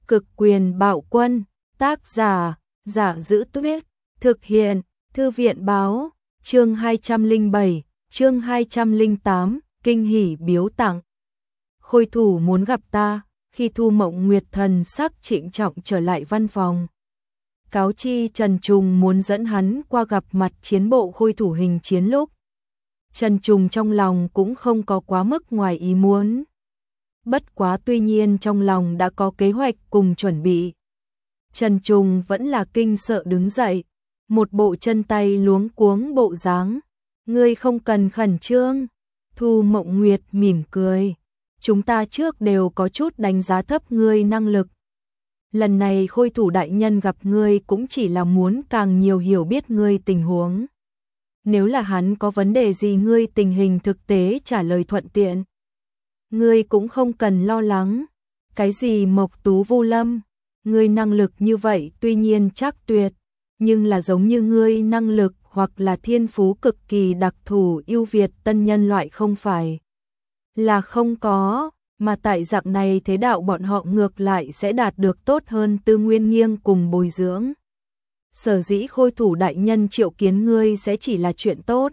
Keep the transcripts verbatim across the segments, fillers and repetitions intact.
Cực quyền bạo quân, tác giả, Giả Giữ Tuyết, thực hiện, Thư viện báo, chương hai trăm lẻ bảy, chương hai trăm lẻ tám, kinh hỉ biếu tặng. Khôi thủ muốn gặp ta, khi Thu Mộng Nguyệt thần sắc trịnh trọng trở lại văn phòng. Cáo chi Trần Trùng muốn dẫn hắn qua gặp mặt chiến bộ khôi thủ hình chiến lúc. Trần Trùng trong lòng cũng không có quá mức ngoài ý muốn. Bất quá tuy nhiên trong lòng đã có kế hoạch cùng chuẩn bị. Trần Trùng vẫn là kinh sợ đứng dậy, một bộ chân tay luống cuống bộ dáng. Ngươi không cần khẩn trương. Thu Mộng Nguyệt mỉm cười. Chúng ta trước đều có chút đánh giá thấp ngươi năng lực. Lần này khôi thủ đại nhân gặp ngươi cũng chỉ là muốn càng nhiều hiểu biết ngươi tình huống. Nếu là hắn có vấn đề gì ngươi tình hình thực tế trả lời thuận tiện. Ngươi cũng không cần lo lắng. Cái gì Mộc Tú Vu Lâm, ngươi năng lực như vậy tuy nhiên chắc tuyệt, nhưng là giống như ngươi năng lực hoặc là thiên phú cực kỳ đặc thù ưu việt tân nhân loại không phải. Là không có, mà tại dạng này thế đạo bọn họ ngược lại sẽ đạt được tốt hơn tư nguyên nghiêng cùng bồi dưỡng. Sở dĩ khôi thủ đại nhân triệu kiến ngươi sẽ chỉ là chuyện tốt.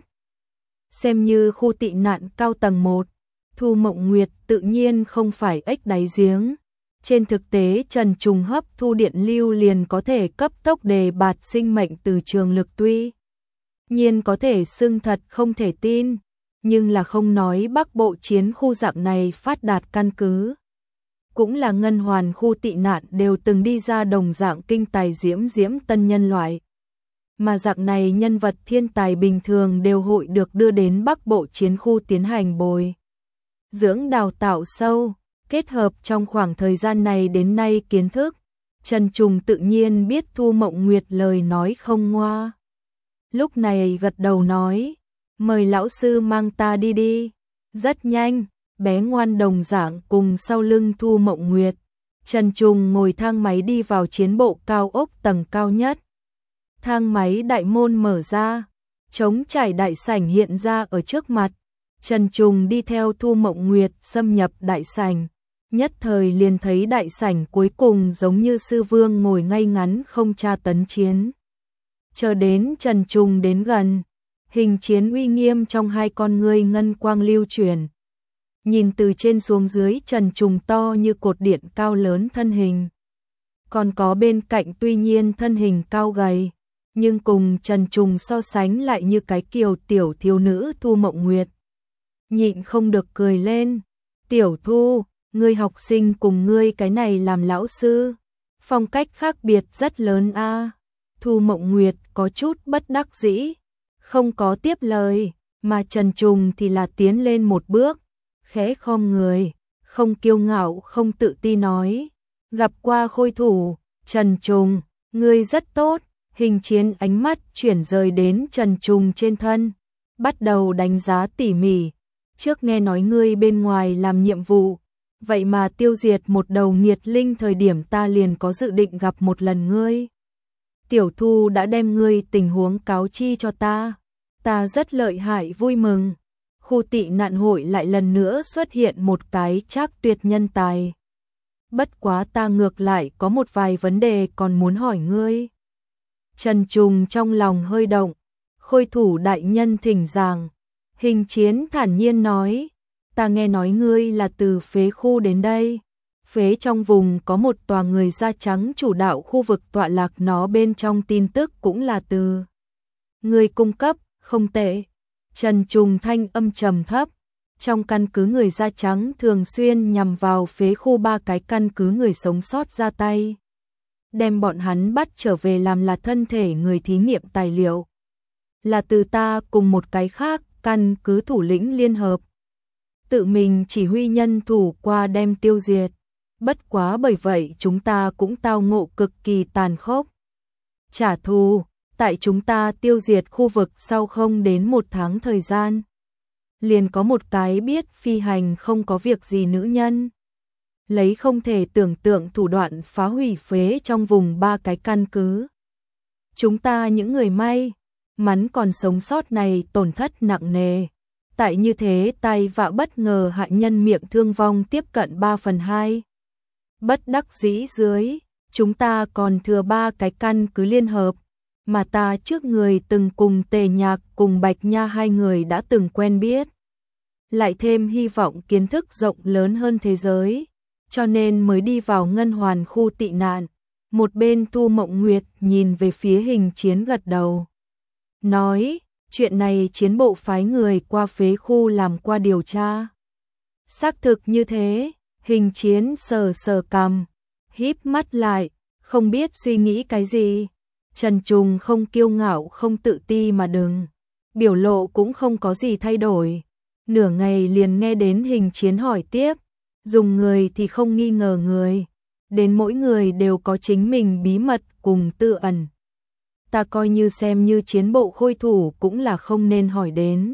Xem như khu tị nạn cao tầng một, Thu Mộng Nguyệt tự nhiên không phải ếch đáy giếng. Trên thực tế Trần Trùng hấp thu điện lưu liền có thể cấp tốc đề bạt sinh mệnh từ trường lực tuy nhiên có thể xưng thật không thể tin, nhưng là không nói Bắc Bộ chiến khu dạng này phát đạt căn cứ. Cũng là ngân hoàn khu tị nạn đều từng đi ra đồng dạng kinh tài diễm diễm tân nhân loại. Mà dạng này nhân vật thiên tài bình thường đều hội được đưa đến Bắc Bộ chiến khu tiến hành bồi dưỡng đào tạo sâu, kết hợp trong khoảng thời gian này đến nay kiến thức. Trần Trùng tự nhiên biết Thu Mộng Nguyệt lời nói không ngoa. Lúc này gật đầu nói, mời lão sư mang ta đi đi. Rất nhanh, bé ngoan đồng dạng cùng sau lưng Thu Mộng Nguyệt. Trần Trùng ngồi thang máy đi vào chiến bộ cao ốc tầng cao nhất. Thang máy đại môn mở ra, trống trải đại sảnh hiện ra ở trước mặt. Trần Trùng đi theo Thu Mộng Nguyệt xâm nhập đại sảnh. Nhất thời liền thấy đại sảnh cuối cùng giống như sư vương ngồi ngay ngắn không tra tấn chiến. Chờ đến Trần Trùng đến gần, hình chiến uy nghiêm trong hai con ngươi ngân quang lưu chuyển. Nhìn từ trên xuống dưới Trần Trùng to như cột điện cao lớn thân hình. Còn có bên cạnh tuy nhiên thân hình cao gầy, nhưng cùng Trần Trùng so sánh lại như cái kiều tiểu thiếu nữ Thu Mộng Nguyệt. Nhịn không được cười lên, tiểu Thu, ngươi học sinh cùng ngươi cái này làm lão sư, phong cách khác biệt rất lớn a. À. Thu Mộng Nguyệt có chút bất đắc dĩ, không có tiếp lời, mà Trần Trùng thì là tiến lên một bước, khẽ khom người, không kiêu ngạo không tự ti nói, gặp qua khôi thủ, Trần Trùng, ngươi rất tốt. Hình chiến ánh mắt chuyển rời đến Trần Trùng trên thân, bắt đầu đánh giá tỉ mỉ. Trước nghe nói ngươi bên ngoài làm nhiệm vụ, vậy mà tiêu diệt một đầu nghiệt linh thời điểm ta liền có dự định gặp một lần ngươi. Tiểu Thu đã đem ngươi tình huống cáo chi cho ta, ta rất lợi hại vui mừng. Khu tị nạn hội lại lần nữa xuất hiện một cái trác tuyệt nhân tài. Bất quá ta ngược lại có một vài vấn đề còn muốn hỏi ngươi. Trần Trùng trong lòng hơi động, khôi thủ đại nhân thỉnh giảng. Hình chiến thản nhiên nói, ta nghe nói ngươi là từ phế khu đến đây. Phế trong vùng có một tòa người da trắng chủ đạo khu vực tọa lạc, nó bên trong tin tức cũng là từ ngươi cung cấp, không tệ. Trần Trùng thanh âm trầm thấp, trong căn cứ người da trắng thường xuyên nhằm vào phế khu ba cái căn cứ người sống sót ra tay. Đem bọn hắn bắt trở về làm là thân thể người thí nghiệm tài liệu. Là từ ta cùng một cái khác căn cứ thủ lĩnh liên hợp. Tự mình chỉ huy nhân thủ qua đem tiêu diệt. Bất quá bởi vậy chúng ta cũng tao ngộ cực kỳ tàn khốc. Trả thù, tại chúng ta tiêu diệt khu vực sau không đến một tháng thời gian. Liền có một cái biết phi hành không có việc gì nữ nhân. Lấy không thể tưởng tượng thủ đoạn phá hủy phế trong vùng ba cái căn cứ. Chúng ta những người may mắn còn sống sót này tổn thất nặng nề. Tại như thế tai vạ bất ngờ hạ nhân miệng thương vong tiếp cận ba phần hai. Bất đắc dĩ dưới, chúng ta còn thừa ba cái căn cứ liên hợp, mà ta trước người từng cùng Tề Nhạc cùng Bạch Nha hai người đã từng quen biết. Lại thêm hy vọng kiến thức rộng lớn hơn thế giới, cho nên mới đi vào ngân hoàn khu tị nạn. Một bên Thu Mộng Nguyệt nhìn về phía Hình Chiến gật đầu. Nói, chuyện này chiến bộ phái người qua phế khu làm qua điều tra. Xác thực như thế, Hình Chiến sờ sờ cằm, híp mắt lại, không biết suy nghĩ cái gì. Trần Trùng không kiêu ngạo không tự ti mà đừng. Biểu lộ cũng không có gì thay đổi. Nửa ngày liền nghe đến Hình Chiến hỏi tiếp, dùng người thì không nghi ngờ người. Đến mỗi người đều có chính mình bí mật cùng tư ẩn. Ta coi như xem như chiến bộ khôi thủ cũng là không nên hỏi đến.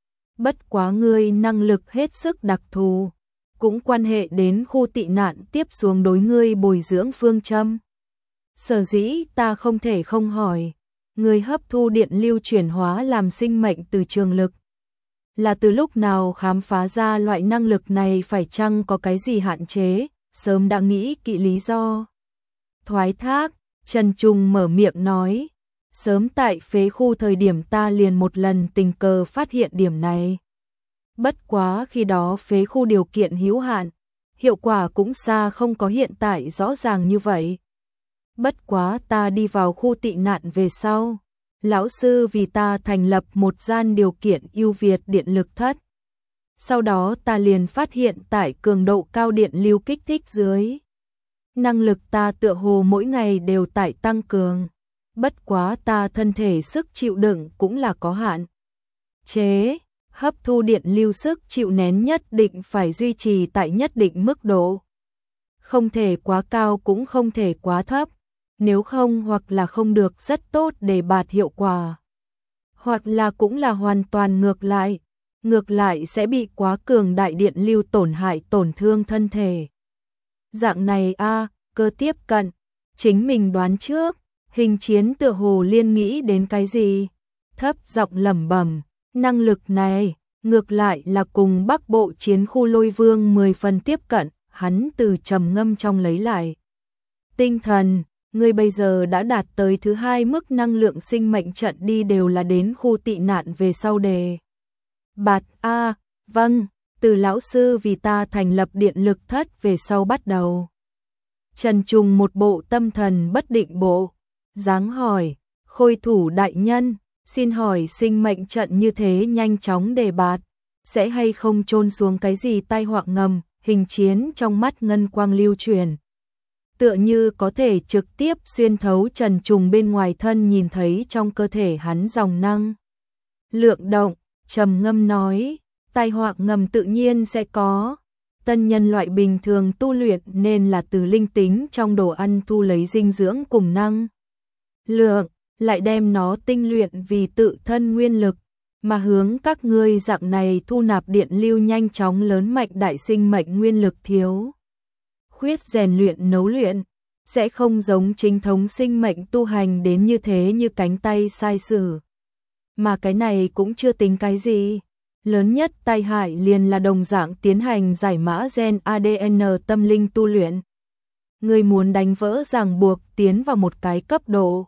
Bất quá ngươi năng lực hết sức đặc thù, cũng quan hệ đến khu tị nạn tiếp xuống đối ngươi bồi dưỡng phương châm. Sở dĩ ta không thể không hỏi, ngươi hấp thu điện lưu chuyển hóa làm sinh mệnh từ trường lực. Là từ lúc nào khám phá ra loại năng lực này, phải chăng có cái gì hạn chế, sớm đã nghĩ kỹ lý do. Thoái thác, Trần Trùng mở miệng nói, sớm tại phế khu thời điểm ta liền một lần tình cờ phát hiện điểm này. Bất quá khi đó phế khu điều kiện hữu hạn, hiệu quả cũng xa không có hiện tại rõ ràng như vậy. Bất quá ta đi vào khu tị nạn về sau, lão sư vì ta thành lập một gian điều kiện ưu việt điện lực thất. Sau đó ta liền phát hiện tại cường độ cao điện lưu kích thích dưới, năng lực ta tựa hồ mỗi ngày đều tại tăng cường. Bất quá ta thân thể sức chịu đựng cũng là có hạn chế, hấp thu điện lưu sức chịu nén nhất định phải duy trì tại nhất định mức độ. Không thể quá cao cũng không thể quá thấp, nếu không hoặc là không được rất tốt để bạt hiệu quả, hoặc là cũng là hoàn toàn ngược lại, ngược lại sẽ bị quá cường đại điện lưu tổn hại tổn thương thân thể. Dạng này a, cơ tiếp cận, chính mình đoán trước. Hình Chiến tựa hồ liên nghĩ đến cái gì, thấp giọng lẩm bẩm, năng lực này ngược lại là cùng Bắc Bộ chiến khu Lôi Vương mười phần tiếp cận. Hắn từ trầm ngâm trong lấy lại tinh thần, ngươi bây giờ đã đạt tới thứ hai mức năng lượng sinh mệnh trận, đi đều là đến khu tị nạn về sau đề bạt. A, vâng, từ lão sư vì ta thành lập điện lực thất về sau bắt đầu. Trần Trùng một bộ tâm thần bất định bộ dáng hỏi, khôi thủ đại nhân, xin hỏi sinh mệnh trận như thế nhanh chóng đề bạt, sẽ hay không chôn xuống cái gì tai họa ngầm? Hình Chiến trong mắt ngân quang lưu truyền, tựa như có thể trực tiếp xuyên thấu Trần Trùng bên ngoài thân, nhìn thấy trong cơ thể hắn dòng năng lượng động, trầm ngâm nói, tai họa ngầm tự nhiên sẽ có. Tân nhân loại bình thường tu luyện nên là từ linh tính trong đồ ăn thu lấy dinh dưỡng cùng năng lượng, lại đem nó tinh luyện vì tự thân nguyên lực, mà hướng các ngươi dạng này thu nạp điện lưu nhanh chóng lớn mạnh đại sinh mệnh nguyên lực thiếu khuyết rèn luyện nấu luyện, sẽ không giống chính thống sinh mệnh tu hành đến như thế như cánh tay sai sử. Mà cái này cũng chưa tính cái gì. Lớn nhất tai hại liền là đồng dạng tiến hành giải mã gen a đê en tâm linh tu luyện. Người muốn đánh vỡ ràng buộc tiến vào một cái cấp độ,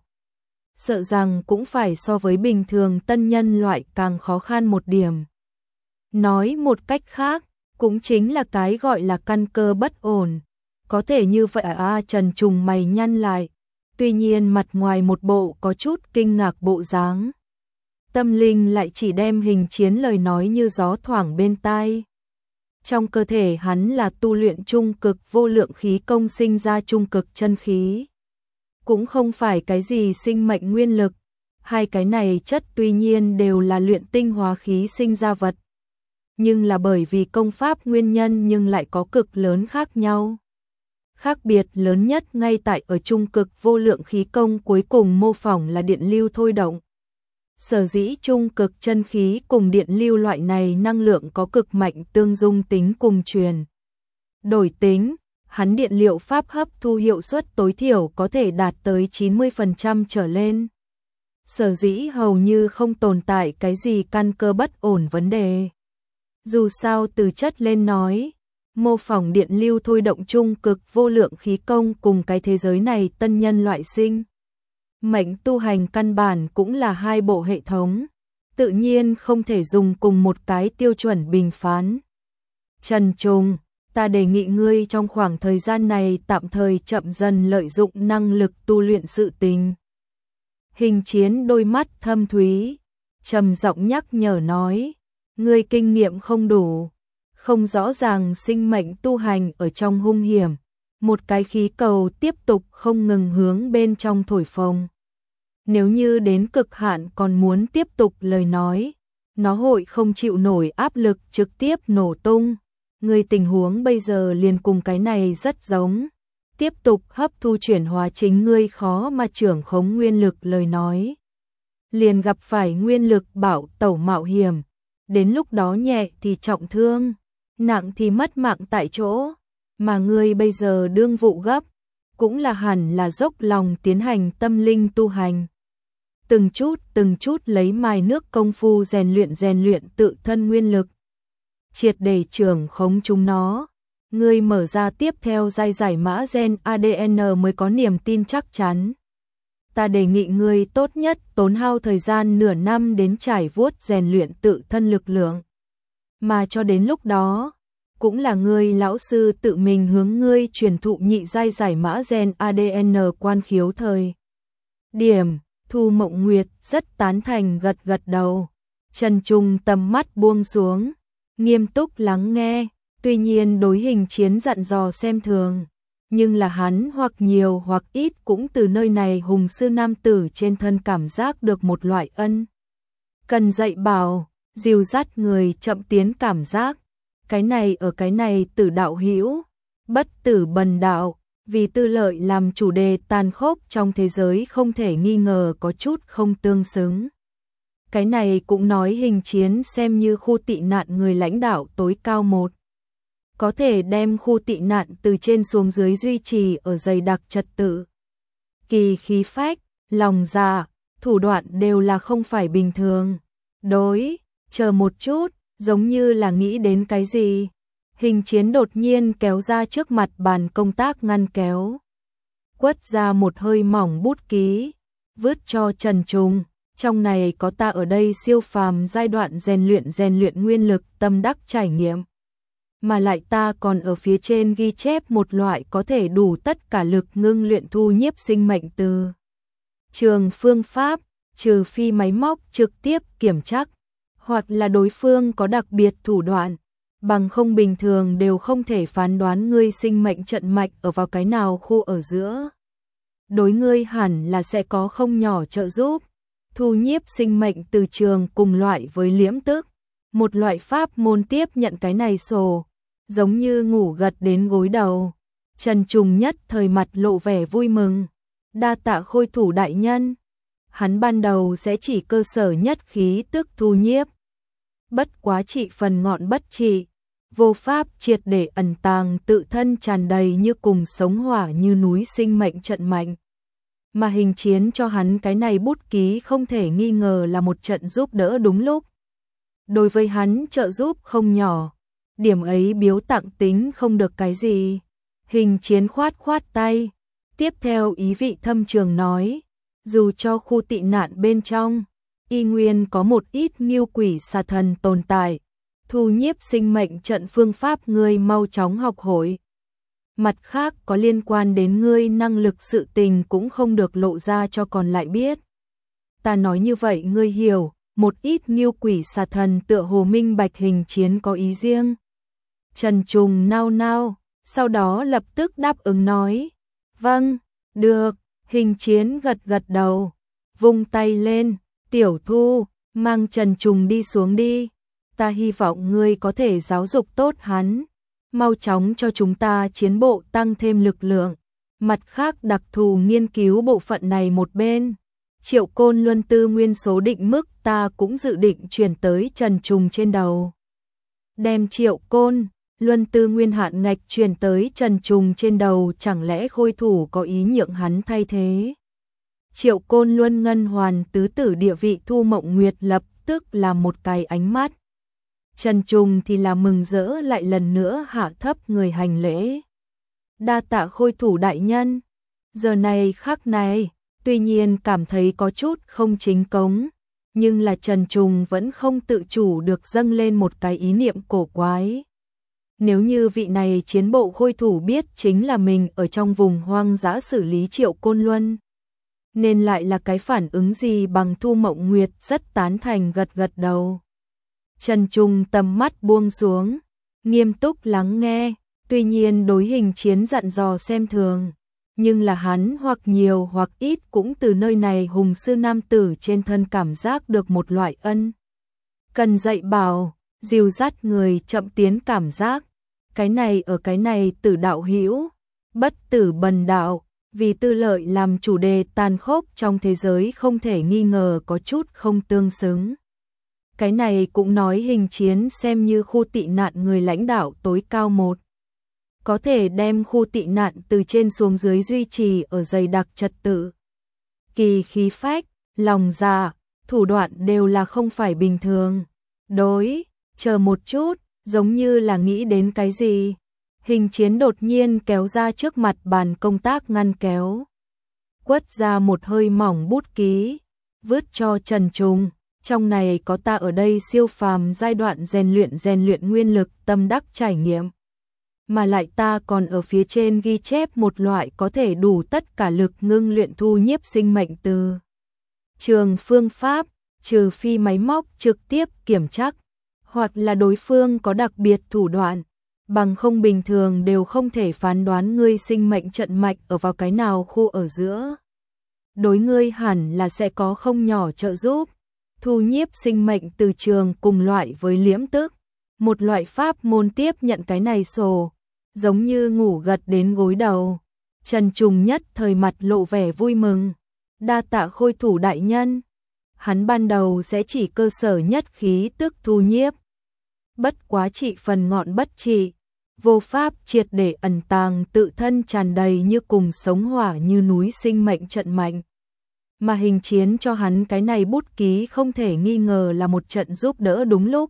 sợ rằng cũng phải so với bình thường tân nhân loại càng khó khăn một điểm. Nói một cách khác, cũng chính là cái gọi là căn cơ bất ổn. Có thể như vậy à? Trần Trùng mày nhăn lại, tuy nhiên mặt ngoài một bộ có chút kinh ngạc bộ dáng. Tâm linh lại chỉ đem Hình Chiến lời nói như gió thoảng bên tai. Trong cơ thể hắn là tu luyện trung cực vô lượng khí công sinh ra trung cực chân khí, cũng không phải cái gì sinh mệnh nguyên lực. Hai cái này chất tuy nhiên đều là luyện tinh hóa khí sinh ra vật, nhưng là bởi vì công pháp nguyên nhân nhưng lại có cực lớn khác nhau. Khác biệt lớn nhất ngay tại ở trung cực vô lượng khí công cuối cùng mô phỏng là điện lưu thôi động. Sở dĩ trung cực chân khí cùng điện lưu loại này năng lượng có cực mạnh tương dung tính cùng truyền đổi tính, hắn điện liệu pháp hấp thu hiệu suất tối thiểu có thể đạt tới chín mươi phần trăm trở lên. Sở dĩ hầu như không tồn tại cái gì căn cơ bất ổn vấn đề. Dù sao từ chất lên nói, mô phỏng điện lưu thôi động chung cực vô lượng khí công cùng cái thế giới này tân nhân loại sinh. Mệnh tu hành căn bản cũng là hai bộ hệ thống, tự nhiên không thể dùng cùng một cái tiêu chuẩn bình phán. Trần Trùng, ta đề nghị ngươi trong khoảng thời gian này tạm thời chậm dần lợi dụng năng lực tu luyện sự tình. Hình Chiến đôi mắt thâm thúy, trầm giọng nhắc nhở nói, ngươi kinh nghiệm không đủ, không rõ ràng sinh mệnh tu hành ở trong hung hiểm, một cái khí cầu tiếp tục không ngừng hướng bên trong thổi phồng. Nếu như đến cực hạn còn muốn tiếp tục lời nói, nó hội không chịu nổi áp lực trực tiếp nổ tung. Người tình huống bây giờ liền cùng cái này rất giống. Tiếp tục hấp thu chuyển hóa chính ngươi khó mà trưởng khống nguyên lực lời nói. Liền gặp phải nguyên lực bảo tẩu mạo hiểm. Đến lúc đó nhẹ thì trọng thương, nặng thì mất mạng tại chỗ. Mà ngươi bây giờ đương vụ gấp, cũng là hẳn là dốc lòng tiến hành tâm linh tu hành. Từng chút từng chút lấy mài nước công phu rèn luyện rèn luyện tự thân nguyên lực. Triệt để trưởng khống chúng nó, ngươi mở ra tiếp theo giai giải mã gen a đê en mới có niềm tin chắc chắn. Ta đề nghị ngươi tốt nhất tốn hao thời gian nửa năm đến trải vuốt rèn luyện tự thân lực lượng. Mà cho đến lúc đó, cũng là ngươi lão sư tự mình hướng ngươi truyền thụ nhị giai giải mã gen a đê en quan khiếu thời. Điểm, Thu Mộng Nguyệt rất tán thành gật gật đầu. Trần Trung tầm mắt buông xuống, nghiêm túc lắng nghe, tuy nhiên đối Hình Chiến dặn dò xem thường, nhưng là hắn hoặc nhiều hoặc ít cũng từ nơi này hùng sư nam tử trên thân cảm giác được một loại ân cần dạy bảo, dìu dắt người chậm tiến cảm giác. Cái này ở cái này tử đạo hữu, bất tử bần đạo, vì tư lợi làm chủ đề tàn khốc trong thế giới không thể nghi ngờ có chút không tương xứng. Cái này cũng nói Hình Chiến xem như khu tị nạn người lãnh đạo tối cao một. Có thể đem khu tị nạn từ trên xuống dưới duy trì ở dày đặc trật tự. Kỳ khí phách, lòng dạ, thủ đoạn đều là không phải bình thường. Đối, chờ một chút, giống như là nghĩ đến cái gì. Hình Chiến đột nhiên kéo ra trước mặt bàn công tác ngăn kéo. Quất ra một hơi mỏng bút ký, vứt cho Trần Trung. Trong này có ta ở đây siêu phàm giai đoạn rèn luyện rèn luyện nguyên lực tâm đắc trải nghiệm. Mà lại ta còn ở phía trên ghi chép một loại có thể đủ tất cả lực ngưng luyện thu nhiếp sinh mệnh từ trường phương pháp, trừ phi máy móc trực tiếp kiểm chắc, hoặc là đối phương có đặc biệt thủ đoạn, bằng không bình thường đều không thể phán đoán ngươi sinh mệnh trận mạch ở vào cái nào khu ở giữa. Đối ngươi hẳn là sẽ có không nhỏ trợ giúp. Thu nhiếp sinh mệnh từ trường cùng loại với liễm tức, một loại pháp môn tiếp nhận cái này sổ, giống như ngủ gật đến gối đầu. Trần Trùng nhất thời mặt lộ vẻ vui mừng, đa tạ Khôi thủ đại nhân. Hắn ban đầu sẽ chỉ cơ sở nhất khí tức thu nhiếp, bất quá trị phần ngọn bất trị, vô pháp triệt để ẩn tàng tự thân tràn đầy như cùng sống hỏa như núi sinh mệnh trận mạnh. Mà Hình Chiến cho hắn cái này bút ký không thể nghi ngờ là một trận giúp đỡ đúng lúc. Đối với hắn trợ giúp không nhỏ, điểm ấy biếu tặng tính không được cái gì. Hình Chiến khoát khoát tay, tiếp theo ý vị thâm trường nói, dù cho khu tị nạn bên trong, y nguyên có một ít nghiêu quỷ xà thần tồn tại, thu nhiếp sinh mệnh trận phương pháp ngươi mau chóng học hội. Mặt khác có liên quan đến ngươi năng lực sự tình cũng không được lộ ra cho còn lại biết. Ta nói như vậy ngươi hiểu, một ít nghiêu quỷ xà thần tựa hồ minh bạch Hình Chiến có ý riêng. Trần Trùng nao nao, sau đó lập tức đáp ứng nói, vâng, được. Hình Chiến gật gật đầu, vung tay lên, Tiểu Thu, mang Trần Trùng đi xuống đi. Ta hy vọng ngươi có thể giáo dục tốt hắn, mau chóng cho chúng ta chiến bộ tăng thêm lực lượng. Mặt khác đặc thù nghiên cứu bộ phận này một bên, Triệu Côn Luân tư nguyên số định mức ta cũng dự định chuyển tới Trần Trùng trên đầu. Đem Triệu Côn Luân tư nguyên hạn ngạch chuyển tới Trần Trùng trên đầu, chẳng lẽ Khôi thủ có ý nhượng hắn thay thế? Triệu Côn Luân ngân hoàn tứ tử địa vị Thu Mộng Nguyệt lập tức là một cái ánh mắt. Trần Trùng thì là mừng rỡ lại lần nữa hạ thấp người hành lễ. Đa tạ khôi thủ đại nhân. Giờ này khắc này, tuy nhiên cảm thấy có chút không chính cống, nhưng là Trần Trùng vẫn không tự chủ được dâng lên một cái ý niệm cổ quái. Nếu như vị này chiến bộ khôi thủ biết chính là mình ở trong vùng hoang dã xử lý Triệu Côn Luân, nên lại là cái phản ứng gì bằng Thu Mộng Nguyệt rất tán thành gật gật đầu. Trần Trùng tầm mắt buông xuống, nghiêm túc lắng nghe, tuy nhiên đối Hình Chiến dặn dò xem thường, nhưng là hắn hoặc nhiều hoặc ít cũng từ nơi này hùng sư nam tử trên thân cảm giác được một loại ân cần dạy bảo, dìu dắt người chậm tiến cảm giác. Cái này ở cái này tử đạo hữu, bất tử bần đạo, vì tư lợi làm chủ đề tàn khốc trong thế giới không thể nghi ngờ có chút không tương xứng. Cái này cũng nói Hình Chiến xem như khu tị nạn người lãnh đạo tối cao một. Có thể đem khu tị nạn từ trên xuống dưới duy trì ở dày đặc trật tự. Kỳ khí phách, lòng dạ, thủ đoạn đều là không phải bình thường. Đối, chờ một chút, giống như là nghĩ đến cái gì. Hình Chiến đột nhiên kéo ra trước mặt bàn công tác ngăn kéo. Quất ra một hơi mỏng bút ký, vứt cho Trần Trùng. Trong này có ta ở đây siêu phàm giai đoạn rèn luyện rèn luyện nguyên lực tâm đắc trải nghiệm. Mà lại ta còn ở phía trên ghi chép một loại có thể đủ tất cả lực ngưng luyện thu nhiếp sinh mệnh từ trường phương pháp, trừ phi máy móc trực tiếp kiểm tra, hoặc là đối phương có đặc biệt thủ đoạn, bằng không bình thường đều không thể phán đoán ngươi sinh mệnh trận mạch ở vào cái nào khu ở giữa. Đối ngươi hẳn là sẽ có không nhỏ trợ giúp. Thu nhiếp sinh mệnh từ trường cùng loại với liễm tức, một loại pháp môn tiếp nhận cái này sổ, giống như ngủ gật đến gối đầu. Trần Trùng nhất thời mặt lộ vẻ vui mừng, đa tạ khôi thủ đại nhân. Hắn ban đầu sẽ chỉ cơ sở nhất khí tức thu nhiếp, bất quá trị phần ngọn bất trị, vô pháp triệt để ẩn tàng tự thân tràn đầy như cùng sống hỏa như núi sinh mệnh trận mạnh. Mà Hình Chiến cho hắn cái này bút ký không thể nghi ngờ là một trận giúp đỡ đúng lúc.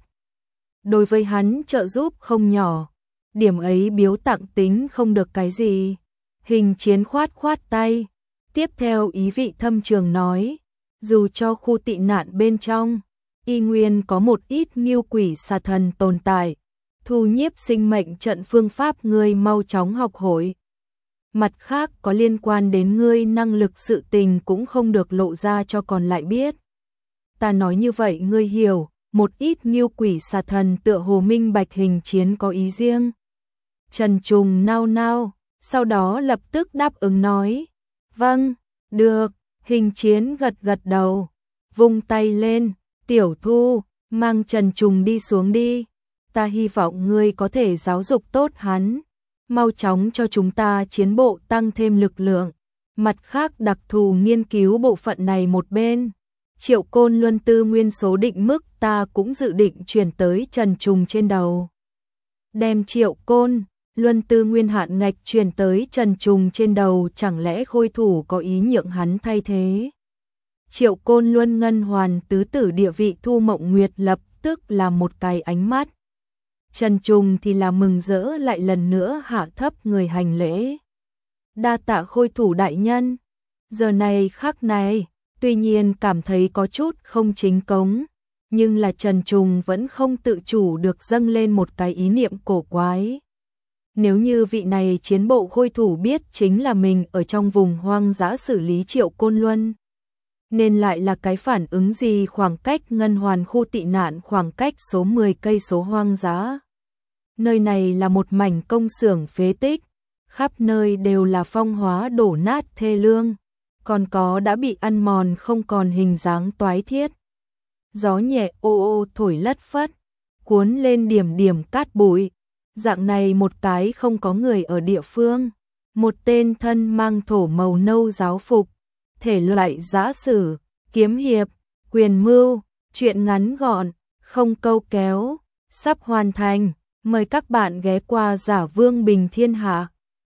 Đối với hắn trợ giúp không nhỏ, điểm ấy biếu tặng tính không được cái gì. Hình Chiến khoát khoát tay, tiếp theo ý vị thâm trường nói, dù cho khu tị nạn bên trong, y nguyên có một ít nghiêu quỷ xà thần tồn tại, thu nhiếp sinh mệnh trận phương pháp ngươi mau chóng học hội. Mặt khác có liên quan đến ngươi năng lực sự tình cũng không được lộ ra cho còn lại biết. Ta nói như vậy ngươi hiểu, một ít nghiêu quỷ xà thần tựa hồ minh bạch Hình Chiến có ý riêng. Trần Trùng nao nao, sau đó lập tức đáp ứng nói, vâng, được. Hình Chiến gật gật đầu, vung tay lên, Tiểu Thu, mang Trần Trùng đi xuống đi. Ta hy vọng ngươi có thể giáo dục tốt hắn, mau chóng cho chúng ta chiến bộ tăng thêm lực lượng. Mặt khác đặc thù nghiên cứu bộ phận này một bên, Triệu Côn Luân tư nguyên số định mức ta cũng dự định chuyển tới Trần Trùng trên đầu. Đem Triệu Côn Luân tư nguyên hạn ngạch chuyển tới Trần Trùng trên đầu, chẳng lẽ khôi thủ có ý nhượng hắn thay thế? Triệu Côn Luân ngân hoàn tứ tử địa vị Thu Mộng Nguyệt lập tức là một cái ánh mắt. Trần Trùng thì là mừng rỡ lại lần nữa hạ thấp người hành lễ. Đa tạ khôi thủ đại nhân. Giờ này khắc này, tuy nhiên cảm thấy có chút không chính cống, nhưng là Trần Trùng vẫn không tự chủ được dâng lên một cái ý niệm cổ quái. Nếu như vị này chiến bộ khôi thủ biết chính là mình ở trong vùng hoang dã xử lý Triệu Côn Luân, nên lại là cái phản ứng gì khoảng cách ngân hoàn khu tị nạn khoảng cách số mười cây số hoang dã. Nơi này là một mảnh công xưởng phế tích, khắp nơi đều là phong hóa đổ nát thê lương, còn có đã bị ăn mòn không còn hình dáng toái thiết. Gió nhẹ ô ô thổi lất phất, cuốn lên điểm điểm cát bụi. Dạng này một cái không có người ở địa phương, một tên thân mang thổ màu nâu giáo phục, thể loại giã sử, kiếm hiệp, quyền mưu, chuyện ngắn gọn, không câu kéo, sắp hoàn thành, mời các bạn ghé qua Giả Vương Bình Thiên Hạ.